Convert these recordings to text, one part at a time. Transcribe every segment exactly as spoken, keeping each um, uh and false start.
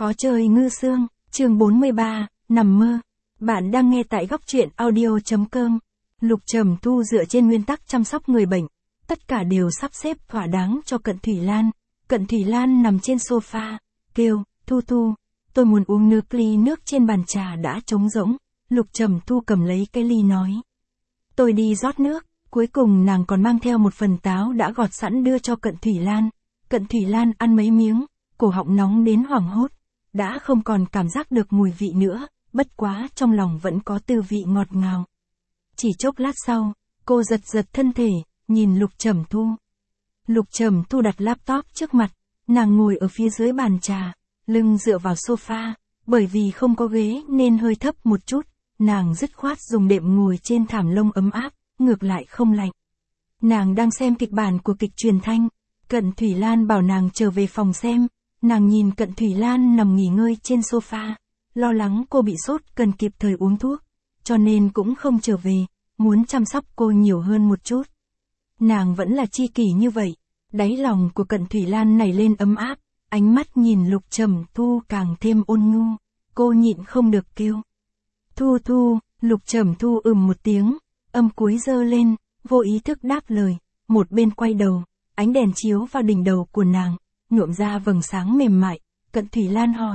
Khó chơi ngư xương, chương bốn mươi ba, nằm mơ. Bạn đang nghe tại góc truyện audio.com. Lục Trầm Thu dựa trên nguyên tắc chăm sóc người bệnh. Tất cả đều sắp xếp thỏa đáng cho Cận Thủy Lan. Cận Thủy Lan nằm trên sofa, kêu, Thu Thu, tôi muốn uống nước. Ly nước trên bàn trà đã trống rỗng. Lục Trầm Thu cầm lấy cái ly nói. Tôi đi rót nước. Cuối cùng nàng còn mang theo một phần táo đã gọt sẵn đưa cho Cận Thủy Lan. Cận Thủy Lan ăn mấy miếng, cổ họng nóng đến hoảng hốt. Đã không còn cảm giác được mùi vị nữa, bất quá trong lòng vẫn có tư vị ngọt ngào. Chỉ chốc lát sau, cô giật giật thân thể, nhìn Lục Trầm Thu. Lục Trầm Thu đặt laptop trước mặt, nàng ngồi ở phía dưới bàn trà, lưng dựa vào sofa, bởi vì không có ghế nên hơi thấp một chút, nàng dứt khoát dùng đệm ngồi trên thảm lông ấm áp, ngược lại không lạnh. Nàng đang xem kịch bản của kịch truyền thanh, Cận Thủy Lan bảo nàng trở về phòng xem. Nàng nhìn Cận Thủy Lan nằm nghỉ ngơi trên sofa, lo lắng cô bị sốt cần kịp thời uống thuốc, cho nên cũng không trở về, muốn chăm sóc cô nhiều hơn một chút. Nàng vẫn là tri kỷ như vậy, đáy lòng của Cận Thủy Lan nảy lên ấm áp, ánh mắt nhìn Lục Trầm Thu càng thêm ôn nhu, cô nhịn không được kêu. Thu Thu, Lục Trầm Thu ừm một tiếng, âm cuối giơ lên, vô ý thức đáp lời, một bên quay đầu, ánh đèn chiếu vào đỉnh đầu của nàng, nhuộm ra vầng sáng mềm mại. Cận Thủy Lan hỏi.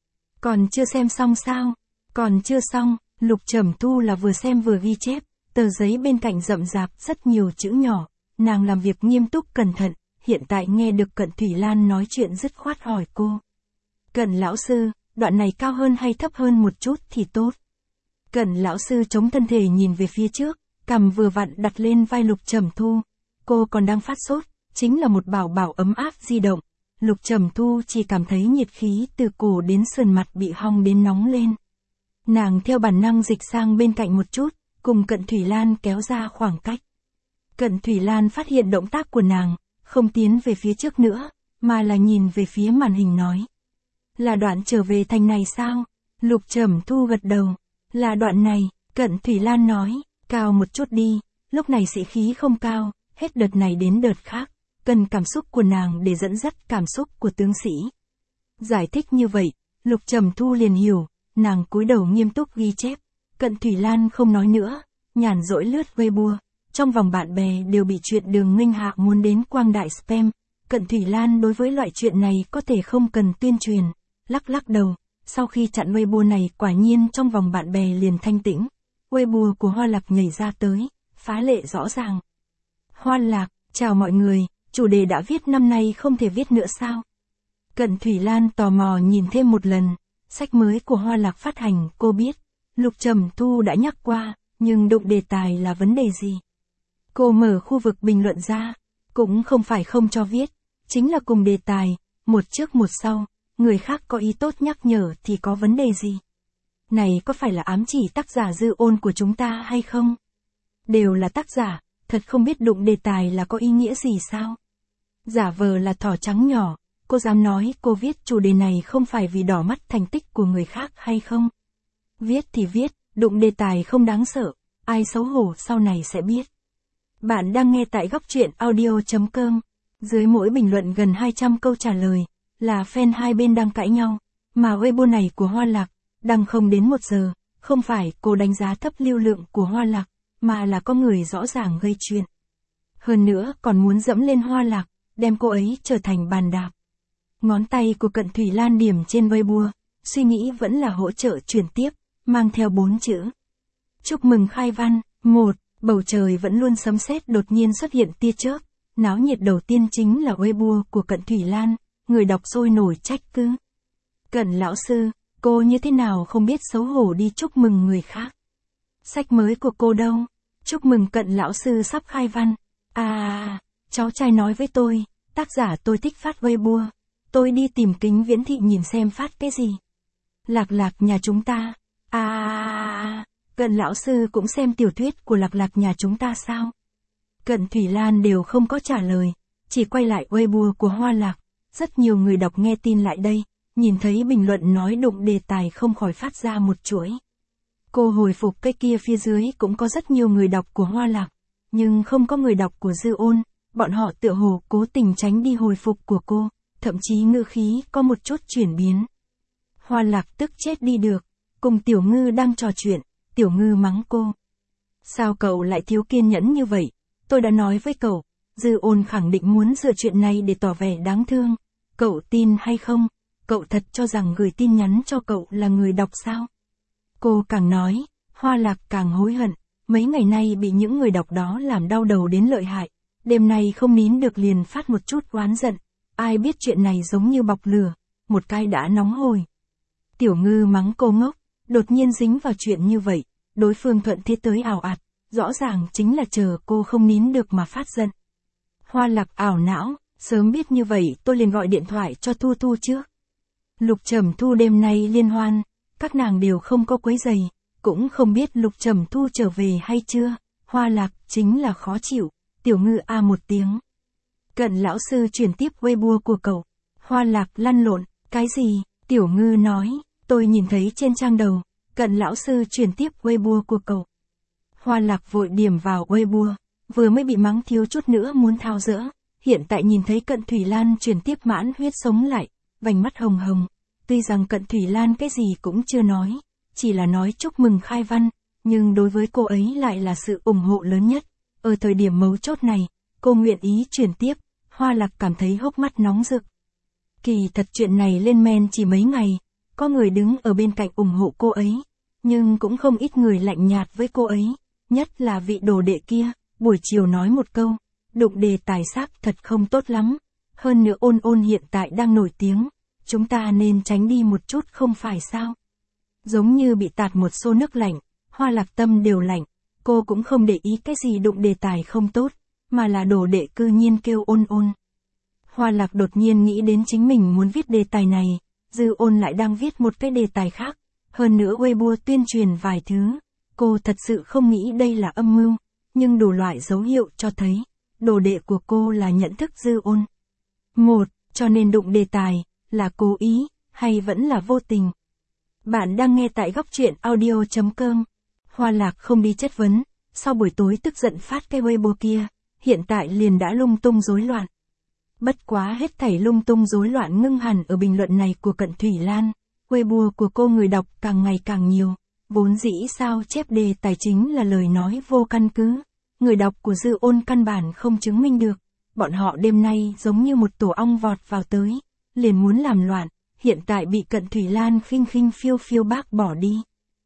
Còn chưa xem xong sao? Còn chưa xong. Lục Trầm Thu là vừa xem vừa ghi chép, tờ giấy bên cạnh rậm rạp rất nhiều chữ nhỏ, nàng làm việc nghiêm túc cẩn thận, hiện tại nghe được Cận Thủy Lan nói chuyện dứt khoát hỏi cô. Cận lão sư, đoạn này cao hơn hay thấp hơn một chút thì tốt? Cận lão sư chống thân thể nhìn về phía trước, cằm vừa vặn đặt lên vai Lục Trầm Thu. Cô còn đang phát sốt, chính là một bảo bảo ấm áp di động. Lục Trầm Thu chỉ cảm thấy nhiệt khí từ cổ đến sườn mặt bị hong đến nóng lên. Nàng theo bản năng dịch sang bên cạnh một chút, cùng Cận Thủy Lan kéo ra khoảng cách. Cận Thủy Lan phát hiện động tác của nàng, không tiến về phía trước nữa, mà là nhìn về phía màn hình nói. Là đoạn trở về thành này sao? Lục Trầm Thu gật đầu. Là đoạn này, Cận Thủy Lan nói, cao một chút đi, lúc này sĩ khí không cao, hết đợt này đến đợt khác. Cần cảm xúc của nàng để dẫn dắt cảm xúc của tướng sĩ. Giải thích như vậy, Lục Trầm Thu liền hiểu, nàng cúi đầu nghiêm túc ghi chép. Cận Thủy Lan không nói nữa, nhàn rỗi lướt Weibo, trong vòng bạn bè đều bị chuyện Đường Nghênh Hạ muốn đến quang đại spam. Cận Thủy Lan đối với loại chuyện này có thể không cần tuyên truyền, lắc lắc đầu, sau khi chặn Weibo này quả nhiên trong vòng bạn bè liền thanh tĩnh. Weibo của Hoa Lạc nhảy ra tới, phá lệ rõ ràng. Hoa Lạc, chào mọi người. Chủ đề đã viết năm nay không thể viết nữa sao? Cận Thủy Lan tò mò nhìn thêm một lần, sách mới của Hoa Lạc phát hành, cô biết. Lục Trầm Thu đã nhắc qua, nhưng đụng đề tài là vấn đề gì? Cô mở khu vực bình luận ra, cũng không phải không cho viết, chính là cùng đề tài, một trước một sau, người khác có ý tốt nhắc nhở thì có vấn đề gì? Này có phải là ám chỉ tác giả Dư Ôn của chúng ta hay không? Đều là tác giả, thật không biết đụng đề tài là có ý nghĩa gì sao? Giả vờ là thỏ trắng nhỏ, cô dám nói cô viết chủ đề này không phải vì đỏ mắt thành tích của người khác hay không? Viết thì viết, đụng đề tài không đáng sợ, ai xấu hổ sau này sẽ biết. Bạn đang nghe tại góc truyện audio.com, dưới mỗi bình luận gần hai trăm câu trả lời, là fan hai bên đang cãi nhau, mà Weibo này của Hoa Lạc, đăng không đến một giờ, không phải cô đánh giá thấp lưu lượng của Hoa Lạc, mà là có người rõ ràng gây chuyện. Hơn nữa còn muốn dẫm lên Hoa Lạc, đem cô ấy trở thành bàn đạp. Ngón tay của Cận Thủy Lan điểm trên Weibo, suy nghĩ vẫn là hỗ trợ chuyển tiếp, mang theo bốn chữ. Chúc mừng khai văn. Một, bầu trời vẫn luôn sấm sét đột nhiên xuất hiện tia chớp, náo nhiệt đầu tiên chính là Weibo của Cận Thủy Lan, người đọc sôi nổi trách cứ. Cận lão sư, cô như thế nào không biết xấu hổ đi chúc mừng người khác? Sách mới của cô đâu? Chúc mừng Cận lão sư sắp khai văn. À, cháu trai nói với tôi, tác giả tôi thích phát Weibo, tôi đi tìm Kính Viễn Thị nhìn xem phát cái gì. Lạc Lạc nhà chúng ta, à, Cận lão sư cũng xem tiểu thuyết của Lạc Lạc nhà chúng ta sao? Cận Thủy Lan đều không có trả lời, chỉ quay lại Weibo của Hoa Lạc, rất nhiều người đọc nghe tin lại đây, nhìn thấy bình luận nói đụng đề tài không khỏi phát ra một chuỗi. Cô hồi phục cái kia phía dưới cũng có rất nhiều người đọc của Hoa Lạc, nhưng không có người đọc của Dư Ôn. Bọn họ tựa hồ cố tình tránh đi hồi phục của cô, thậm chí ngữ khí có một chút chuyển biến. Hoa Lạc tức chết đi được, cùng Tiểu Ngư đang trò chuyện, Tiểu Ngư mắng cô. Sao cậu lại thiếu kiên nhẫn như vậy? Tôi đã nói với cậu, Dư Ôn khẳng định muốn dựa chuyện này để tỏ vẻ đáng thương. Cậu tin hay không? Cậu thật cho rằng gửi tin nhắn cho cậu là người đọc sao? Cô càng nói, Hoa Lạc càng hối hận, mấy ngày nay bị những người đọc đó làm đau đầu đến lợi hại. Đêm nay không nín được liền phát một chút oán giận, ai biết chuyện này giống như bọc lửa, một cái đã nóng hổi. Tiểu Ngư mắng cô ngốc, đột nhiên dính vào chuyện như vậy, đối phương thuận thế tới ảo ạt, rõ ràng chính là chờ cô không nín được mà phát giận. Hoa Lạc ảo não, sớm biết như vậy tôi liền gọi điện thoại cho Thu Thu trước. Lục Trầm Thu đêm nay liên hoan, các nàng đều không có quấy giày, cũng không biết Lục Trầm Thu trở về hay chưa. Hoa Lạc chính là khó chịu, Tiểu Ngư a một tiếng. Cận lão sư chuyển tiếp Weibo của cậu. Hoa Lạc lăn lộn, cái gì? Tiểu Ngư nói, tôi nhìn thấy trên trang đầu, Cận lão sư chuyển tiếp Weibo của cậu. Hoa Lạc vội điểm vào Weibo, vừa mới bị mắng thiếu chút nữa muốn tháo dỡ, hiện tại nhìn thấy Cận Thủy Lan chuyển tiếp mãn huyết sống lại, vành mắt hồng hồng. Tuy rằng Cận Thủy Lan cái gì cũng chưa nói, chỉ là nói chúc mừng khai văn, nhưng đối với cô ấy lại là sự ủng hộ lớn nhất. Ở thời điểm mấu chốt này, cô nguyện ý chuyển tiếp, Hoa Lạc cảm thấy hốc mắt nóng rực. Kỳ thật chuyện này lên men chỉ mấy ngày, có người đứng ở bên cạnh ủng hộ cô ấy, nhưng cũng không ít người lạnh nhạt với cô ấy, nhất là vị đồ đệ kia, buổi chiều nói một câu, đụng đề tài xác thật không tốt lắm, hơn nữa Ôn Ôn hiện tại đang nổi tiếng, chúng ta nên tránh đi một chút không phải sao? Giống như bị tạt một xô nước lạnh, Hoa Lạc tâm đều lạnh, cô cũng không để ý cái gì đụng đề tài không tốt, mà là đồ đệ cư nhiên kêu Ôn Ôn. Hoa Lạc đột nhiên nghĩ đến chính mình muốn viết đề tài này, Dư Ôn lại đang viết một cái đề tài khác, hơn nữa Weibo tuyên truyền vài thứ, cô thật sự không nghĩ đây là âm mưu, nhưng đủ loại dấu hiệu cho thấy, đồ đệ của cô là nhận thức Dư Ôn. Một, cho nên đụng đề tài, là cố ý, hay vẫn là vô tình? Bạn đang nghe tại góc truyện audio chấm com. Hoa Lạc không đi chất vấn, sau buổi tối tức giận phát cái Weibo kia, hiện tại liền đã lung tung rối loạn. Bất quá hết thảy lung tung rối loạn ngưng hẳn ở bình luận này của Cận Thủy Lan, Weibo của cô người đọc càng ngày càng nhiều, vốn dĩ sao chép đề tài chính là lời nói vô căn cứ, người đọc của Dư Ôn căn bản không chứng minh được, bọn họ đêm nay giống như một tổ ong vọt vào tới, liền muốn làm loạn, hiện tại bị Cận Thủy Lan khinh khinh phiêu phiêu bác bỏ đi.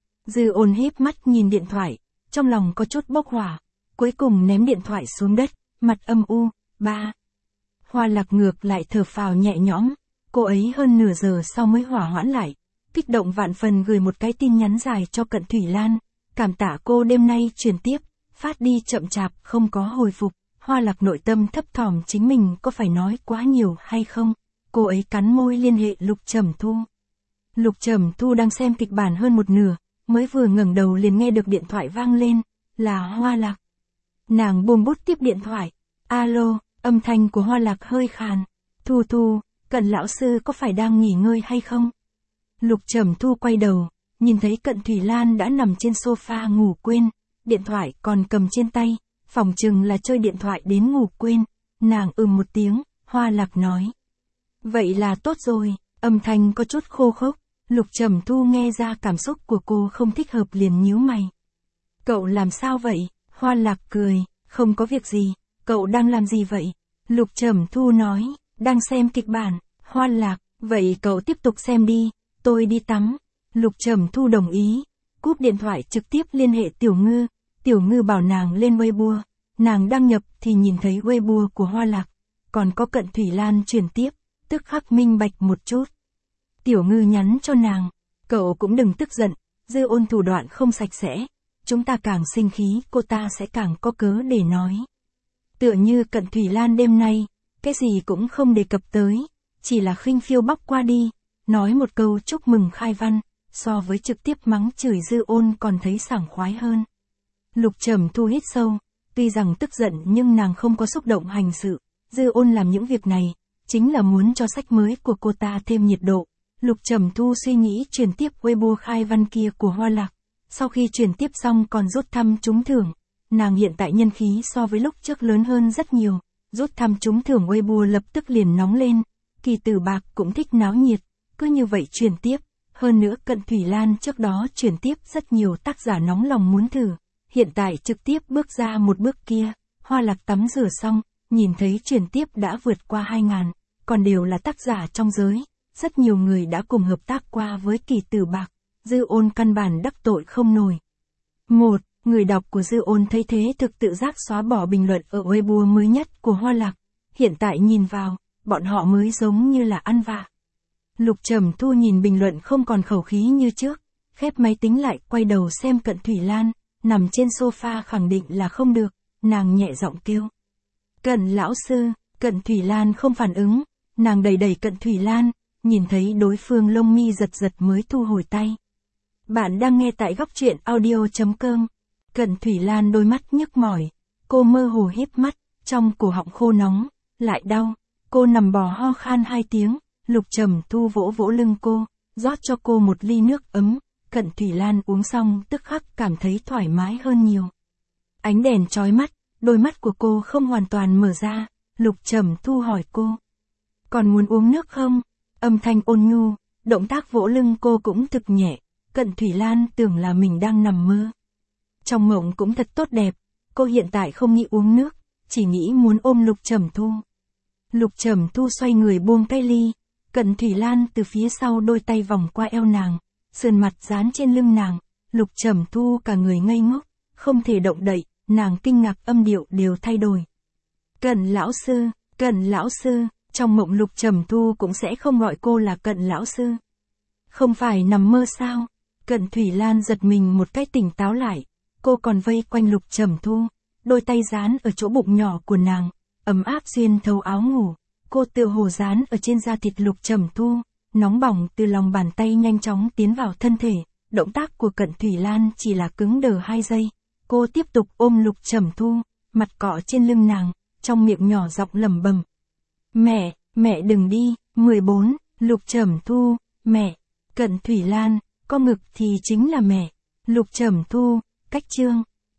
Dư Ôn híp mắt nhìn điện thoại, trong lòng có chút bốc hỏa, cuối cùng ném điện thoại xuống đất, mặt âm u. Ba. Hoa Lạc ngược lại thở phào nhẹ nhõm, cô ấy hơn nửa giờ sau mới hỏa hoãn lại, kích động vạn phần gửi một cái tin nhắn dài cho Cận Thủy Lan, cảm tạ cô đêm nay truyền tiếp, phát đi chậm chạp không có hồi phục. Hoa Lạc nội tâm thấp thỏm chính mình có phải nói quá nhiều hay không, cô ấy cắn môi liên hệ Lục Trầm Thu. Lục Trầm Thu đang xem kịch bản hơn một nửa, mới vừa ngẩng đầu liền nghe được điện thoại vang lên, là Hoa Lạc. Nàng buông bút tiếp điện thoại, alo, âm thanh của Hoa Lạc hơi khàn, Thu Thu, Cận lão sư có phải đang nghỉ ngơi hay không? Lục Trầm Thu quay đầu, nhìn thấy Cận Thủy Lan đã nằm trên sofa ngủ quên, điện thoại còn cầm trên tay, phòng chừng là chơi điện thoại đến ngủ quên, nàng ừm một tiếng, Hoa Lạc nói. Vậy là tốt rồi, âm thanh có chút khô khốc, Lục Trầm Thu nghe ra cảm xúc của cô không thích hợp liền nhíu mày. Cậu làm sao vậy? Hoa Lạc cười, không có việc gì, cậu đang làm gì vậy? Lục Trầm Thu nói, đang xem kịch bản. Hoa Lạc, vậy cậu tiếp tục xem đi, tôi đi tắm. Lục Trầm Thu đồng ý, cúp điện thoại trực tiếp liên hệ Tiểu Ngư, Tiểu Ngư bảo nàng lên Weibo, nàng đăng nhập thì nhìn thấy Weibo của Hoa Lạc, còn có Cận Thủy Lan chuyển tiếp, tức khắc minh bạch một chút. Tiểu Ngư nhắn cho nàng, cậu cũng đừng tức giận, Dư Ôn thủ đoạn không sạch sẽ, chúng ta càng sinh khí cô ta sẽ càng có cớ để nói. Tựa như Cận Thủy Lan đêm nay, cái gì cũng không đề cập tới, chỉ là khinh phiêu bóc qua đi, nói một câu chúc mừng khai văn, so với trực tiếp mắng chửi Dư Ôn còn thấy sảng khoái hơn. Lục Trầm Thu hít sâu, tuy rằng tức giận nhưng nàng không có xúc động hành sự, Dư Ôn làm những việc này, chính là muốn cho sách mới của cô ta thêm nhiệt độ. Lục Trầm Thu suy nghĩ chuyển tiếp Weibo khai văn kia của Hoa Lạc, sau khi chuyển tiếp xong còn rút thăm trúng thưởng, nàng hiện tại nhân khí so với lúc trước lớn hơn rất nhiều, rút thăm trúng thưởng Weibo lập tức liền nóng lên, Kỳ Tử Bạc cũng thích náo nhiệt, cứ như vậy chuyển tiếp, Hơn nữa Cận Thủy Lan trước đó chuyển tiếp rất nhiều tác giả nóng lòng muốn thử, hiện tại trực tiếp bước ra một bước kia, Hoa Lạc tắm rửa xong, nhìn thấy chuyển tiếp đã vượt qua hai ngàn, còn đều là tác giả trong giới, rất nhiều người đã cùng hợp tác qua với Kỳ Tử Bạc, Dư Ôn căn bản đắc tội không nổi. Một, người đọc của Dư Ôn thấy thế thực tự giác xóa bỏ bình luận ở Weibo mới nhất của Hoa Lạc, hiện tại nhìn vào, bọn họ mới giống như là ăn vạ. Lục Trầm Thu nhìn bình luận không còn khẩu khí như trước, khép máy tính lại quay đầu xem Cận Thủy Lan, nằm trên sofa khẳng định là không được, nàng nhẹ giọng kêu. Cận lão sư, Cận Thủy Lan không phản ứng, nàng đẩy đẩy Cận Thủy Lan, nhìn thấy đối phương lông mi giật giật mới thu hồi tay. Bạn đang nghe tại góc truyện audio.com. Cận Thủy Lan đôi mắt nhức mỏi, cô mơ hồ híp mắt, trong cổ họng khô nóng, lại đau, cô nằm bò ho khan hai tiếng, Lục Trầm Thu vỗ vỗ lưng cô, rót cho cô một ly nước ấm, Cận Thủy Lan uống xong tức khắc cảm thấy thoải mái hơn nhiều. Ánh đèn chói mắt, đôi mắt của cô không hoàn toàn mở ra, Lục Trầm Thu hỏi cô. Còn muốn uống nước không? Âm thanh ôn nhu, động tác vỗ lưng cô cũng thực nhẹ, Cận Thủy Lan tưởng là mình đang nằm mơ. Trong mộng cũng thật tốt đẹp, cô hiện tại không nghĩ uống nước, chỉ nghĩ muốn ôm Lục Trầm Thu. Lục Trầm Thu xoay người buông cái ly, Cận Thủy Lan từ phía sau đôi tay vòng qua eo nàng, sườn mặt dán trên lưng nàng, Lục Trầm Thu cả người ngây ngốc, không thể động đậy, nàng kinh ngạc âm điệu đều thay đổi. Cận lão sư, Cận lão sư, trong mộng Lục Trầm Thu cũng sẽ không gọi cô là Cận lão sư. Không phải nằm mơ sao? Cận Thủy Lan giật mình một cái tỉnh táo lại, cô còn vây quanh Lục Trầm Thu, đôi tay dán ở chỗ bụng nhỏ của nàng, ấm áp xuyên thấu áo ngủ, cô tựa hồ dán ở trên da thịt Lục Trầm Thu, nóng bỏng từ lòng bàn tay nhanh chóng tiến vào thân thể, động tác của Cận Thủy Lan chỉ là cứng đờ hai giây, cô tiếp tục ôm Lục Trầm Thu, mặt cọ trên lưng nàng, trong miệng nhỏ giọng lẩm bẩm. Mẹ, mẹ đừng đi, mười bốn, Lục Trầm Thu, mẹ, Cận Thủy Lan, có ngực thì chính là mẹ, Lục Trầm Thu, cách chương.